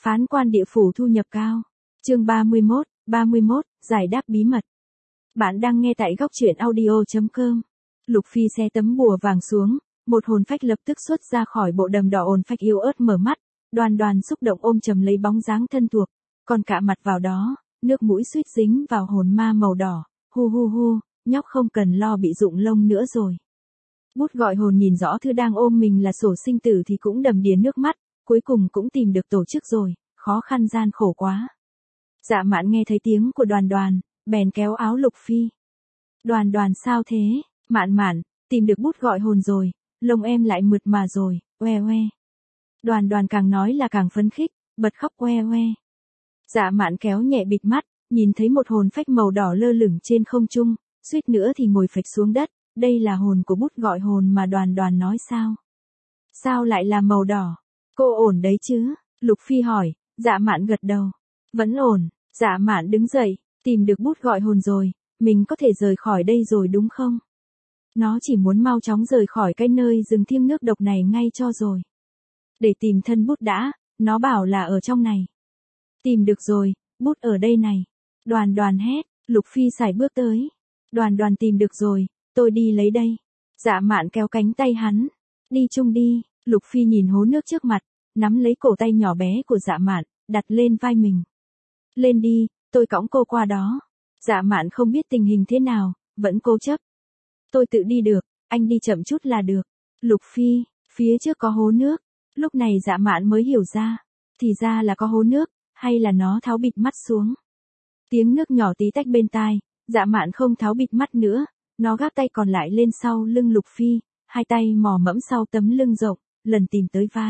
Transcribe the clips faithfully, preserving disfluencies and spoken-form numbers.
Phán quan địa phủ thu nhập cao. Chương ba mươi mốt, ba mươi mốt, giải đáp bí mật. Bạn đang nghe tại góc truyện audio chấm com. Lục Phi xe tấm bùa vàng xuống, một hồn phách lập tức xuất ra khỏi bộ đầm đỏ. Hồn phách yếu ớt mở mắt, Đoàn Đoàn xúc động ôm chầm lấy bóng dáng thân thuộc, còn cả mặt vào đó, nước mũi suýt dính vào hồn ma màu đỏ. Hu hu hu, nhóc không cần lo bị rụng lông nữa rồi. Bút gọi hồn nhìn rõ thứ đang ôm mình là sổ sinh tử thì cũng đầm đìa nước mắt, cuối cùng cũng tìm được tổ chức rồi, khó khăn gian khổ quá. Dạ Mạn nghe thấy tiếng của Đoàn Đoàn, bèn kéo áo Lục Phi. Đoàn Đoàn sao thế? Mạn Mạn, tìm được bút gọi hồn rồi, lông em lại mượt mà rồi, oe oe. Đoàn Đoàn càng nói là càng phấn khích, bật khóc oe oe. Dạ Mạn kéo nhẹ bịt mắt, nhìn thấy một hồn phách màu đỏ lơ lửng trên không trung, suýt nữa thì ngồi phịch xuống đất. Đây là hồn của bút gọi hồn mà Đoàn Đoàn nói sao? Sao lại là màu đỏ? Cô ổn đấy chứ? Lục Phi hỏi. Dạ Mạn gật đầu. Vẫn ổn. Dạ Mạn đứng dậy, tìm được bút gọi hồn rồi, mình có thể rời khỏi đây rồi đúng không? Nó chỉ muốn mau chóng rời khỏi cái nơi rừng thiêng nước độc này ngay cho rồi. Để tìm thân bút đã, nó bảo là ở trong này. Tìm được rồi, bút ở đây này. Đoàn Đoàn hét. Lục Phi sải bước tới. Đoàn Đoàn tìm được rồi, tôi đi lấy đây. Dạ Mạn kéo cánh tay hắn. Đi chung đi. Lục Phi nhìn hố nước trước mặt, nắm lấy cổ tay nhỏ bé của Dạ Mạn, đặt lên vai mình. Lên đi, tôi cõng cô qua đó. Dạ Mạn không biết tình hình thế nào, vẫn cố chấp. Tôi tự đi được, anh đi chậm chút là được. Lục Phi, phía trước có hố nước. Lúc này Dạ Mạn mới hiểu ra, thì ra là có hố nước, hay là nó tháo bịt mắt xuống. Tiếng nước nhỏ tí tách bên tai, Dạ Mạn không tháo bịt mắt nữa, nó gác tay còn lại lên sau lưng Lục Phi, hai tay mò mẫm sau tấm lưng rộng, lần tìm tới vai.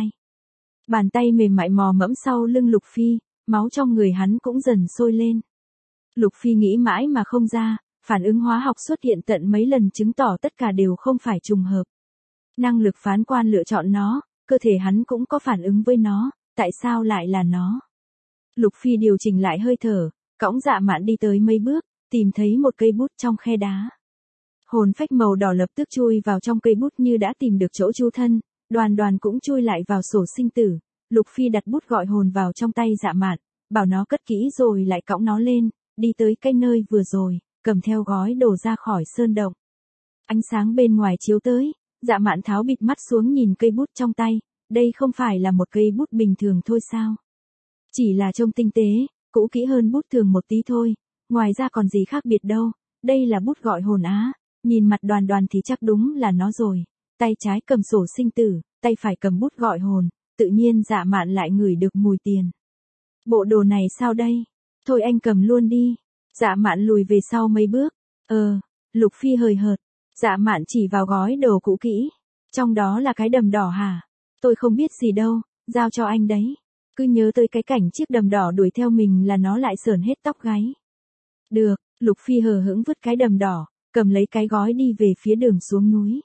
Bàn tay mềm mại mò mẫm sau lưng Lục Phi, máu trong người hắn cũng dần sôi lên. Lục Phi nghĩ mãi mà không ra, phản ứng hóa học xuất hiện tận mấy lần chứng tỏ tất cả đều không phải trùng hợp. Năng lực phán quan lựa chọn nó, cơ thể hắn cũng có phản ứng với nó, tại sao lại là nó? Lục Phi điều chỉnh lại hơi thở, cõng Dạ Mạn đi tới mấy bước, tìm thấy một cây bút trong khe đá. Hồn phách màu đỏ lập tức chui vào trong cây bút như đã tìm được chỗ trú thân, Đoàn Đoàn cũng chui lại vào sổ sinh tử. Lục Phi đặt bút gọi hồn vào trong tay Dạ Mạn, bảo nó cất kỹ rồi lại cõng nó lên, đi tới cái nơi vừa rồi, cầm theo gói đồ ra khỏi sơn động. Ánh sáng bên ngoài chiếu tới, Dạ Mạn tháo bịt mắt xuống nhìn cây bút trong tay, đây không phải là một cây bút bình thường thôi sao? Chỉ là trông tinh tế, cũ kỹ hơn bút thường một tí thôi, ngoài ra còn gì khác biệt đâu, đây là bút gọi hồn á. Nhìn mặt Đoàn Đoàn thì chắc đúng là nó rồi, tay trái cầm sổ sinh tử, tay phải cầm bút gọi hồn, tự nhiên Dạ Mạn lại ngửi được mùi tiền. Bộ đồ này sao đây? Thôi anh cầm luôn đi. Dạ Mạn lùi về sau mấy bước. Ờ, Lục Phi hời hợt. Dạ Mạn chỉ vào gói đồ cũ kỹ. Trong đó là cái đầm đỏ hả? Tôi không biết gì đâu, giao cho anh đấy. Cứ nhớ tới cái cảnh chiếc đầm đỏ đuổi theo mình là nó lại sởn hết tóc gáy. Được, Lục Phi hờ hững vứt cái đầm đỏ, cầm lấy cái gói đi về phía đường xuống núi.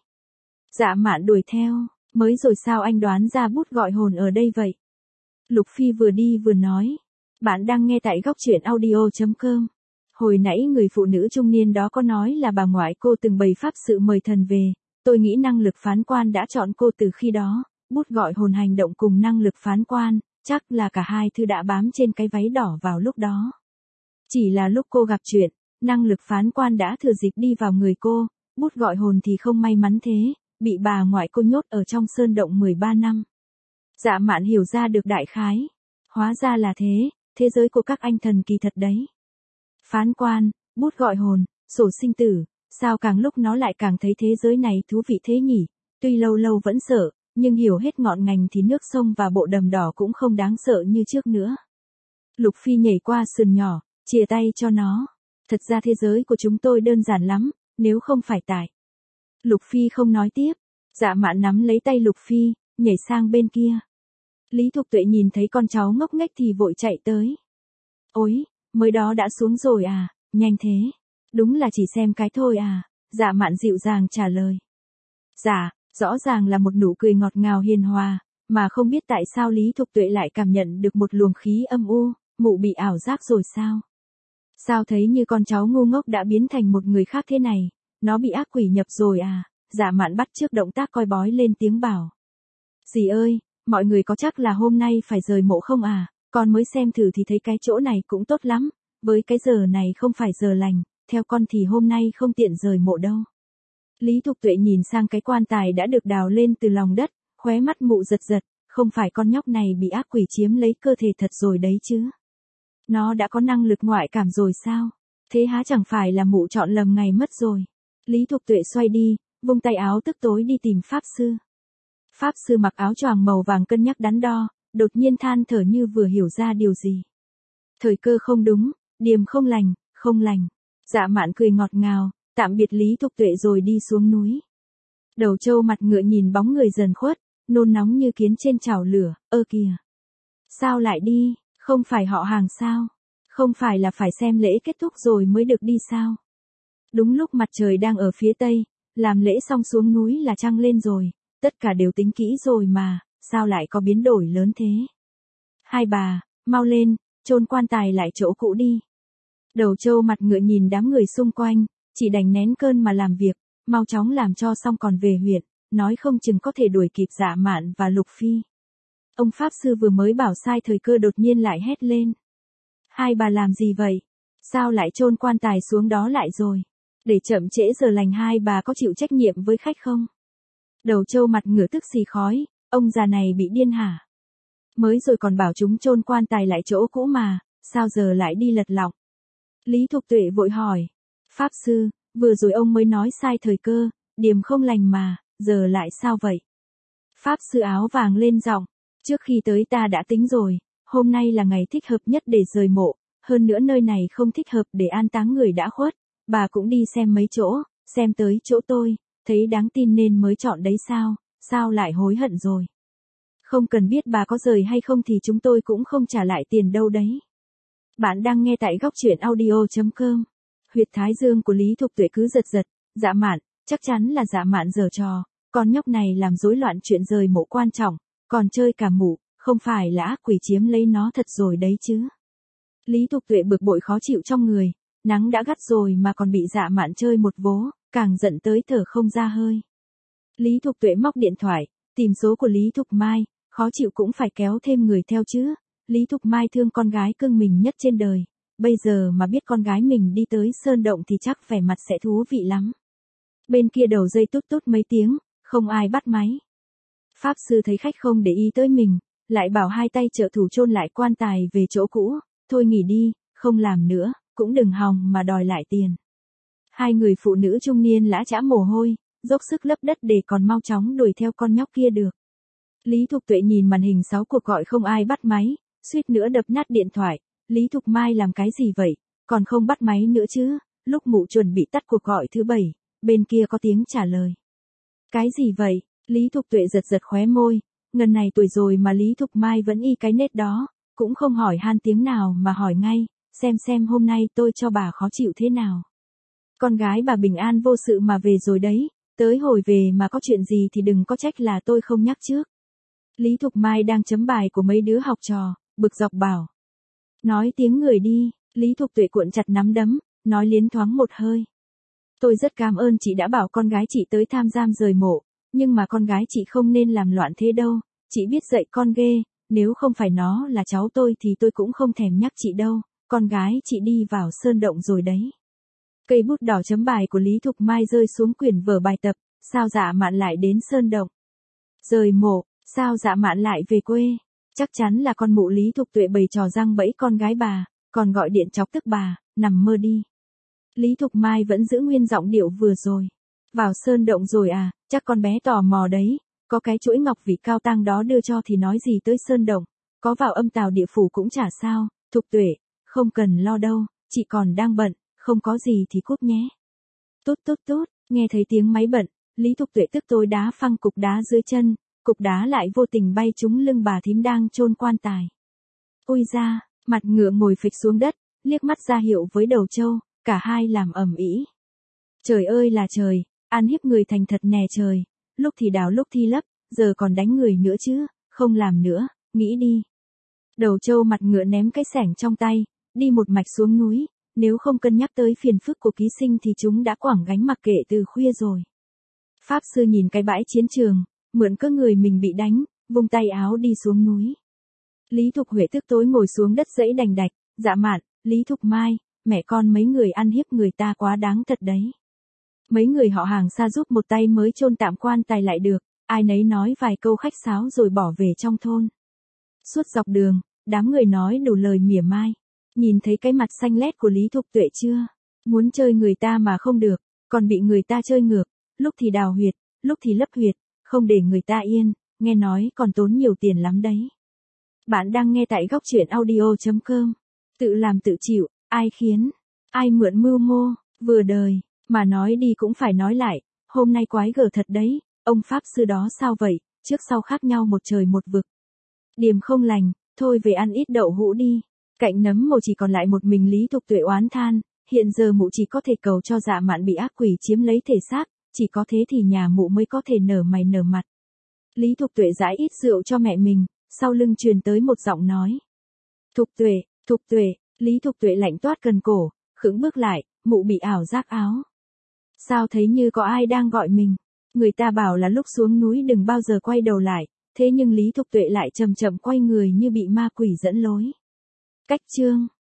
Dạ Mạn đuổi theo, mới rồi sao anh đoán ra bút gọi hồn ở đây vậy? Lục Phi vừa đi vừa nói. Bạn đang nghe tại góc truyện audio chấm com. Hồi nãy người phụ nữ trung niên đó có nói là bà ngoại cô từng bày pháp sự mời thần về, tôi nghĩ năng lực phán quan đã chọn cô từ khi đó, bút gọi hồn hành động cùng năng lực phán quan, chắc là cả hai thứ đã bám trên cái váy đỏ vào lúc đó. Chỉ là lúc cô gặp chuyện, năng lực phán quan đã thừa dịp đi vào người cô, bút gọi hồn thì không may mắn thế, bị bà ngoại cô nhốt ở trong sơn động mười ba năm. Dạ Mạn hiểu ra được đại khái. Hóa ra là thế, thế giới của các anh thần kỳ thật đấy. Phán quan, bút gọi hồn, sổ sinh tử, sao càng lúc nó lại càng thấy thế giới này thú vị thế nhỉ? Tuy lâu lâu vẫn sợ, nhưng hiểu hết ngọn ngành thì nước sông và bộ đầm đỏ cũng không đáng sợ như trước nữa. Lục Phi nhảy qua sườn nhỏ, chìa tay cho nó. Thật ra thế giới của chúng tôi đơn giản lắm, nếu không phải tại. Lục Phi không nói tiếp. Dạ Mạn nắm lấy tay Lục Phi, nhảy sang bên kia. Lý Thục Tuệ nhìn thấy con cháu ngốc nghếch thì vội chạy tới. Ôi, mới đó đã xuống rồi à, nhanh thế. Đúng là chỉ xem cái thôi à, Dạ Mạn dịu dàng trả lời. Dạ, rõ ràng là một nụ cười ngọt ngào hiền hòa, mà không biết tại sao Lý Thục Tuệ lại cảm nhận được một luồng khí âm u, mụ bị ảo giác rồi sao? Sao thấy như con cháu ngu ngốc đã biến thành một người khác thế này, nó bị ác quỷ nhập rồi à? Dạ Mạn bắt trước động tác coi bói lên tiếng bảo. Dì ơi, mọi người có chắc là hôm nay phải rời mộ không à? Con mới xem thử thì thấy cái chỗ này cũng tốt lắm, với cái giờ này không phải giờ lành, theo con thì hôm nay không tiện rời mộ đâu. Lý Thục Tuệ nhìn sang cái quan tài đã được đào lên từ lòng đất, khóe mắt mụ giật giật, không phải con nhóc này bị ác quỷ chiếm lấy cơ thể thật rồi đấy chứ. Nó đã có năng lực ngoại cảm rồi sao? Thế há chẳng phải là mụ chọn lầm ngày mất rồi. Lý Thục Tuệ xoay đi, vung tay áo tức tối đi tìm Pháp Sư. Pháp Sư mặc áo choàng màu vàng cân nhắc đắn đo, đột nhiên than thở như vừa hiểu ra điều gì. Thời cơ không đúng, điềm không lành, không lành. Dạ Mạn cười ngọt ngào, tạm biệt Lý Thục Tuệ rồi đi xuống núi. Đầu trâu mặt ngựa nhìn bóng người dần khuất, nôn nóng như kiến trên chảo lửa, ơ kìa. Sao lại đi, không phải họ hàng sao? Không phải là phải xem lễ kết thúc rồi mới được đi sao? Đúng lúc mặt trời đang ở phía tây, làm lễ xong xuống núi là trăng lên rồi, tất cả đều tính kỹ rồi mà, sao lại có biến đổi lớn thế? Hai bà, mau lên, chôn quan tài lại chỗ cũ đi. Đầu trâu mặt ngựa nhìn đám người xung quanh, chỉ đành nén cơn mà làm việc, mau chóng làm cho xong còn về huyện, nói không chừng có thể đuổi kịp Dạ Mạn và Lục Phi. Ông Pháp Sư vừa mới bảo sai thời cơ đột nhiên lại hét lên. Hai bà làm gì vậy? Sao lại chôn quan tài xuống đó lại rồi? Để chậm trễ giờ lành hai bà có chịu trách nhiệm với khách không? Đầu trâu mặt ngựa tức xì khói, ông già này bị điên hả? Mới rồi còn bảo chúng chôn quan tài lại chỗ cũ mà, sao giờ lại đi lật lọng? Lý Thục Tuệ vội hỏi. Pháp Sư, vừa rồi ông mới nói sai thời cơ, điềm không lành mà, giờ lại sao vậy? Pháp Sư áo vàng lên giọng, trước khi tới ta đã tính rồi, hôm nay là ngày thích hợp nhất để rời mộ, hơn nữa nơi này không thích hợp để an táng người đã khuất, bà cũng đi xem mấy chỗ, xem tới chỗ tôi, thấy đáng tin nên mới chọn đấy sao, sao lại hối hận rồi? Không cần biết bà có rời hay không thì chúng tôi cũng không trả lại tiền đâu đấy. Bạn đang nghe tại góc truyện audio chấm com. Huyệt thái dương của Lý Thục Tuệ cứ giật giật, Dạ Mạn, chắc chắn là Dạ Mạn giở trò, con nhóc này làm rối loạn chuyện rời mộ quan trọng, còn chơi cả mụ, không phải là ác quỷ chiếm lấy nó thật rồi đấy chứ. Lý Thục Tuệ bực bội khó chịu trong người, nắng đã gắt rồi mà còn bị Dạ Mạn chơi một vố, càng giận tới thở không ra hơi. Lý Thục Tuệ móc điện thoại, tìm số của Lý Thục Mai, khó chịu cũng phải kéo thêm người theo chứ. Lý Thục Mai thương con gái cưng mình nhất trên đời, bây giờ mà biết con gái mình đi tới sơn động thì chắc vẻ mặt sẽ thú vị lắm. Bên kia đầu dây tút tút mấy tiếng, không ai bắt máy. Pháp Sư thấy khách không để ý tới mình, lại bảo hai tay trợ thủ chôn lại quan tài về chỗ cũ, thôi nghỉ đi, không làm nữa, cũng đừng hòng mà đòi lại tiền. Hai người phụ nữ trung niên lã chã mồ hôi, dốc sức lấp đất để còn mau chóng đuổi theo con nhóc kia được. Lý Thục Tuệ nhìn màn hình sáu cuộc gọi không ai bắt máy, suýt nữa đập nát điện thoại. Lý Thục Mai làm cái gì vậy, còn không bắt máy nữa chứ? Lúc mụ chuẩn bị tắt cuộc gọi thứ bảy, bên kia có tiếng trả lời. Cái gì vậy? Lý Thục Tuệ giật giật khóe môi, ngần này tuổi rồi mà Lý Thục Mai vẫn y cái nết đó, cũng không hỏi han tiếng nào mà hỏi ngay, xem xem hôm nay tôi cho bà khó chịu thế nào. Con gái bà bình an vô sự mà về rồi đấy, tới hồi về mà có chuyện gì thì đừng có trách là tôi không nhắc trước. Lý Thục Mai đang chấm bài của mấy đứa học trò, bực dọc bảo. Nói tiếng người đi, Lý Thục Tuệ cuộn chặt nắm đấm, nói liến thoáng một hơi. Tôi rất cảm ơn chị đã bảo con gái chị tới tham giam rời mộ, nhưng mà con gái chị không nên làm loạn thế đâu, chị biết dạy con ghê, nếu không phải nó là cháu tôi thì tôi cũng không thèm nhắc chị đâu, con gái chị đi vào sơn động rồi đấy. Cây bút đỏ chấm bài của Lý Thục Mai rơi xuống quyển vở bài tập, sao Dạ Mạn lại đến sơn động? Rời mộ, sao Dạ Mạn lại về quê? Chắc chắn là con mụ Lý Thục Tuệ bày trò răng bẫy con gái bà, còn gọi điện chọc tức bà, nằm mơ đi. Lý Thục Mai vẫn giữ nguyên giọng điệu vừa rồi. Vào sơn động rồi à, chắc con bé tò mò đấy, có cái chuỗi ngọc vị cao tăng đó đưa cho thì nói gì tới sơn động, có vào âm tào địa phủ cũng chả sao, Thục Tuệ, không cần lo đâu, chị còn đang bận, không có gì thì cút nhé. Tốt tốt tốt, nghe thấy tiếng máy bận, Lý Thục Tuệ tức tối đá phăng cục đá dưới chân, cục đá lại vô tình bay trúng lưng bà thím đang chôn quan tài. Ôi da, mặt ngựa ngồi phịch xuống đất, liếc mắt ra hiệu với đầu trâu, cả hai làm ầm ĩ. Trời ơi là trời, ăn hiếp người thành thật nè trời, lúc thì đào lúc thì lấp, giờ còn đánh người nữa chứ, không làm nữa, nghĩ đi. Đầu trâu mặt ngựa ném cái xẻng trong tay, đi một mạch xuống núi, nếu không cân nhắc tới phiền phức của ký sinh thì chúng đã quẳng gánh mặc kệ từ khuya rồi. Pháp Sư nhìn cái bãi chiến trường, mượn cớ người mình bị đánh, vung tay áo đi xuống núi. Lý Thục Huệ tức tối ngồi xuống đất dẫy đành đạch, dạ mạn, Lý Thục Mai, mẹ con mấy người ăn hiếp người ta quá đáng thật đấy. Mấy người họ hàng xa giúp một tay mới chôn tạm quan tài lại được, ai nấy nói vài câu khách sáo rồi bỏ về trong thôn. Suốt dọc đường, đám người nói đủ lời mỉa mai. Nhìn thấy cái mặt xanh lét của Lý Thục Tuệ chưa? Muốn chơi người ta mà không được, còn bị người ta chơi ngược, lúc thì đào huyệt, lúc thì lấp huyệt, không để người ta yên, nghe nói còn tốn nhiều tiền lắm đấy. Bạn đang nghe tại góc truyện audio chấm com. Tự làm tự chịu, ai khiến, ai mượn mưu mô, vừa đời, mà nói đi cũng phải nói lại, hôm nay quái gở thật đấy, ông Pháp sư đó sao vậy, trước sau khác nhau một trời một vực. Điềm không lành, thôi về ăn ít đậu hũ đi. Cạnh nấm mồ chỉ còn lại một mình Lý Thục Tuệ oán than, hiện giờ mụ chỉ có thể cầu cho dạ mạn bị ác quỷ chiếm lấy thể xác, chỉ có thế thì nhà mụ mới có thể nở mày nở mặt. Lý Thục Tuệ rãi ít rượu cho mẹ mình, sau lưng truyền tới một giọng nói. Thục Tuệ, Thục Tuệ, Lý Thục Tuệ lạnh toát cần cổ, khựng bước lại, mụ bị ảo giác áo. Sao thấy như có ai đang gọi mình, người ta bảo là lúc xuống núi đừng bao giờ quay đầu lại, thế nhưng Lý Thục Tuệ lại chậm chậm quay người như bị ma quỷ dẫn lối. Cách chương